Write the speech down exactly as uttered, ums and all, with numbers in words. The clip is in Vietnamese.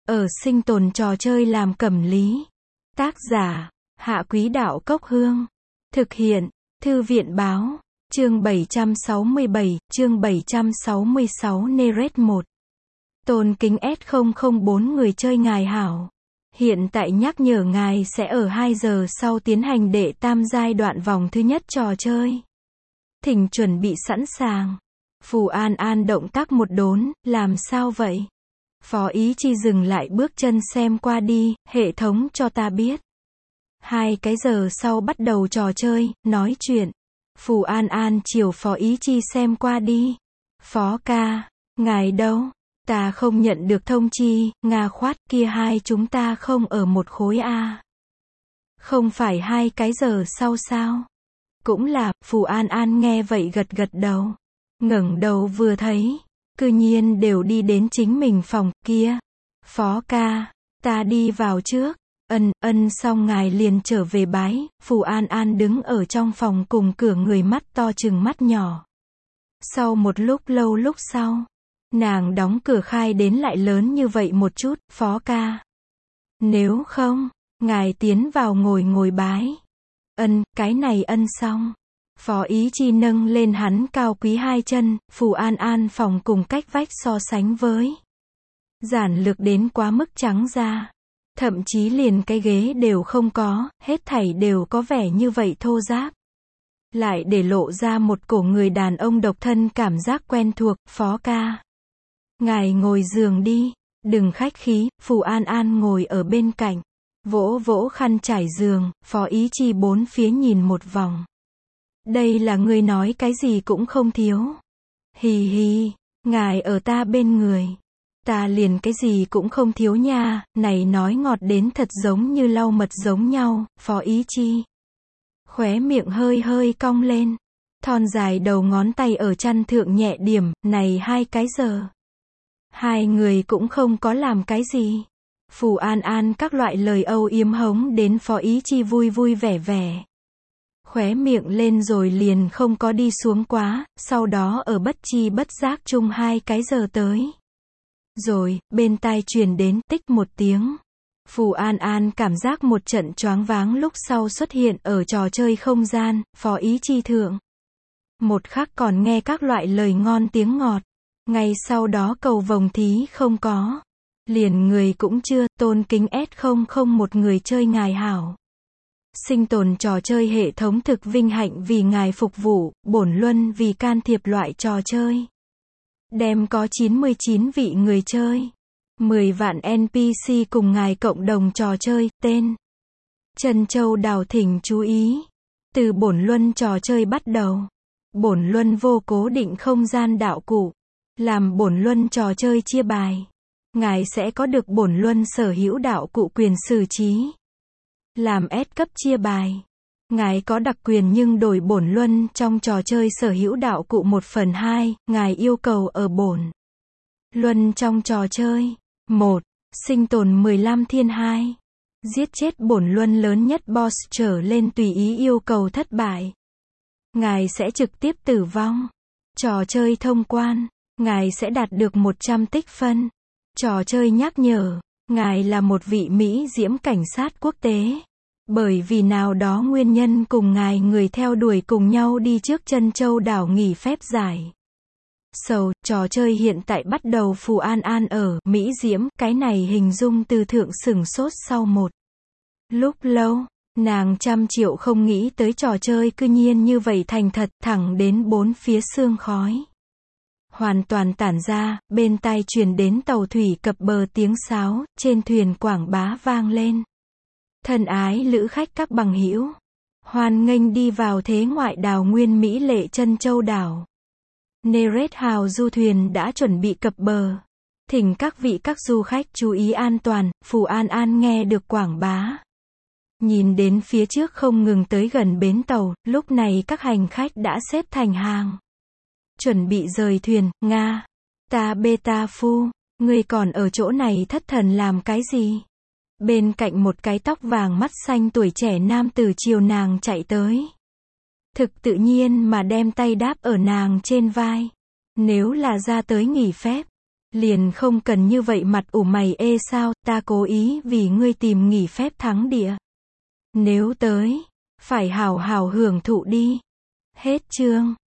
ở sinh tồn trò chơi làm cẩm lý. Tác giả, Hạ Quý Đạo Cốc Hương. Thực hiện, Thư viện Báo. Chương bảy trăm sáu mươi bảy, chương bảy trăm sáu mươi sáu Neret một. Tôn kính S không không bốn người chơi ngài hảo. Hiện tại nhắc nhở ngài sẽ ở hai giờ sau tiến hành đệ tam giai đoạn vòng thứ nhất trò chơi. Thỉnh chuẩn bị sẵn sàng. Phù An An động tác một đốn, làm sao vậy? Phó Ý Chi dừng lại bước chân xem qua đi, hệ thống cho ta biết. Hai cái giờ sau bắt đầu trò chơi, nói chuyện. Phù An An chiều Phó Ý Chi xem qua đi. Phó ca, ngài đâu? Ta không nhận được thông chi, Nga khoát kia hai chúng ta không ở một khối A. Không phải hai cái giờ sau sao? Cũng là, Phù An An nghe vậy gật gật đầu. Ngẩng đầu vừa thấy, cư nhiên đều đi đến chính mình phòng kia. Phó ca, ta đi vào trước. Ân, ân xong ngài liền trở về bái. Phù An An đứng ở trong phòng cùng cửa người mắt to chừng mắt nhỏ. Sau một lúc lâu lúc sau, nàng đóng cửa khai đến lại lớn như vậy một chút. Phó ca, nếu không, ngài tiến vào ngồi ngồi bái. Ân, cái này ân xong. Phó Ý Chi nâng lên hắn cao quý hai chân. Phù An An phòng cùng cách vách so sánh với giản lược đến quá mức trắng ra. Thậm chí liền cái ghế đều không có, hết thảy đều có vẻ như vậy thô ráp. Lại để lộ ra một cổ người đàn ông độc thân cảm giác quen thuộc. Phó ca, ngài ngồi giường đi, đừng khách khí. Phù An An ngồi ở bên cạnh, vỗ vỗ khăn trải giường. Phó Ý Chi bốn phía nhìn một vòng. Đây là ngươi nói cái gì cũng không thiếu. Hì hì, ngài ở ta bên người. Ta liền cái gì cũng không thiếu nha, này nói ngọt đến thật giống như lau mật giống nhau. Phó Ý Chi khóe miệng hơi hơi cong lên, thon dài đầu ngón tay ở chăn thượng nhẹ điểm. Này hai cái giờ, hai người cũng không có làm cái gì. Phù An An các loại lời âu yếm hống đến Phó Ý Chi vui vui vẻ vẻ. Khóe miệng lên rồi liền không có đi xuống quá, sau đó ở bất chi bất giác chung hai cái giờ tới. Rồi, bên tai truyền đến tích một tiếng. Phù An An cảm giác một trận choáng váng lúc sau xuất hiện ở trò chơi không gian. Phó Ý Chi thượng. Một khắc còn nghe các loại lời ngon tiếng ngọt. Ngay sau đó cầu vồng thí không có. Liền người cũng chưa. Tôn kính S không không một người chơi ngài hảo. Sinh tồn trò chơi hệ thống thực vinh hạnh vì ngài phục vụ, bổn luân vì can thiệp loại trò chơi. Đem có chín mươi chín vị người chơi, mười vạn en pê xê cùng ngài cộng đồng trò chơi. Tên Trân Châu Đào. Thỉnh chú ý, từ bổn luân trò chơi bắt đầu, bổn luân vô cố định không gian đạo cụ. Làm bổn luân trò chơi chia bài, ngài sẽ có được bổn luân sở hữu đạo cụ quyền xử trí. Làm S cấp chia bài, ngài có đặc quyền nhưng đổi bổn luân trong trò chơi sở hữu đạo cụ một phần hai, ngài yêu cầu ở bổn luân trong trò chơi. một. Sinh tồn mười lăm thiên. Hai. Giết chết bổn luân lớn nhất boss trở lên tùy ý yêu cầu thất bại, ngài sẽ trực tiếp tử vong. Trò chơi thông quan, ngài sẽ đạt được một trăm tích phân. Trò chơi nhắc nhở, ngài là một vị Mỹ diễm cảnh sát quốc tế. Bởi vì nào đó nguyên nhân cùng ngài người theo đuổi cùng nhau đi trước Trân Châu đảo nghỉ phép giải sầu. Trò chơi hiện tại bắt đầu. Phù An An ở Mỹ diễm, cái này hình dung từ thượng sửng sốt sau một lúc lâu. Nàng trăm triệu không nghĩ tới trò chơi cư nhiên như vậy thành thật, thẳng đến bốn phía sương khói hoàn toàn tản ra, bên tai truyền đến tàu thủy cập bờ tiếng sáo, trên thuyền quảng bá vang lên. Thân ái lữ khách các bằng hữu, hoan nghênh đi vào thế ngoại đảo nguyên mỹ lệ Trân Châu đảo. Neret hào du thuyền đã chuẩn bị cập bờ. Thỉnh các vị các du khách chú ý an toàn. Phù An An nghe được quảng bá, nhìn đến phía trước không ngừng tới gần bến tàu. Lúc này các hành khách đã xếp thành hàng, chuẩn bị rời thuyền. Nga, ta beta phu, ngươi còn ở chỗ này thất thần làm cái gì? Bên cạnh một cái tóc vàng mắt xanh tuổi trẻ nam từ chiều nàng chạy tới. Thực tự nhiên mà đem tay đáp ở nàng trên vai. Nếu là ra tới nghỉ phép, Liền không cần như vậy mặt ủ mày ê sao, ta cố ý vì ngươi tìm nghỉ phép thắng địa. Nếu tới, phải hào hào hưởng thụ đi. Hết chương.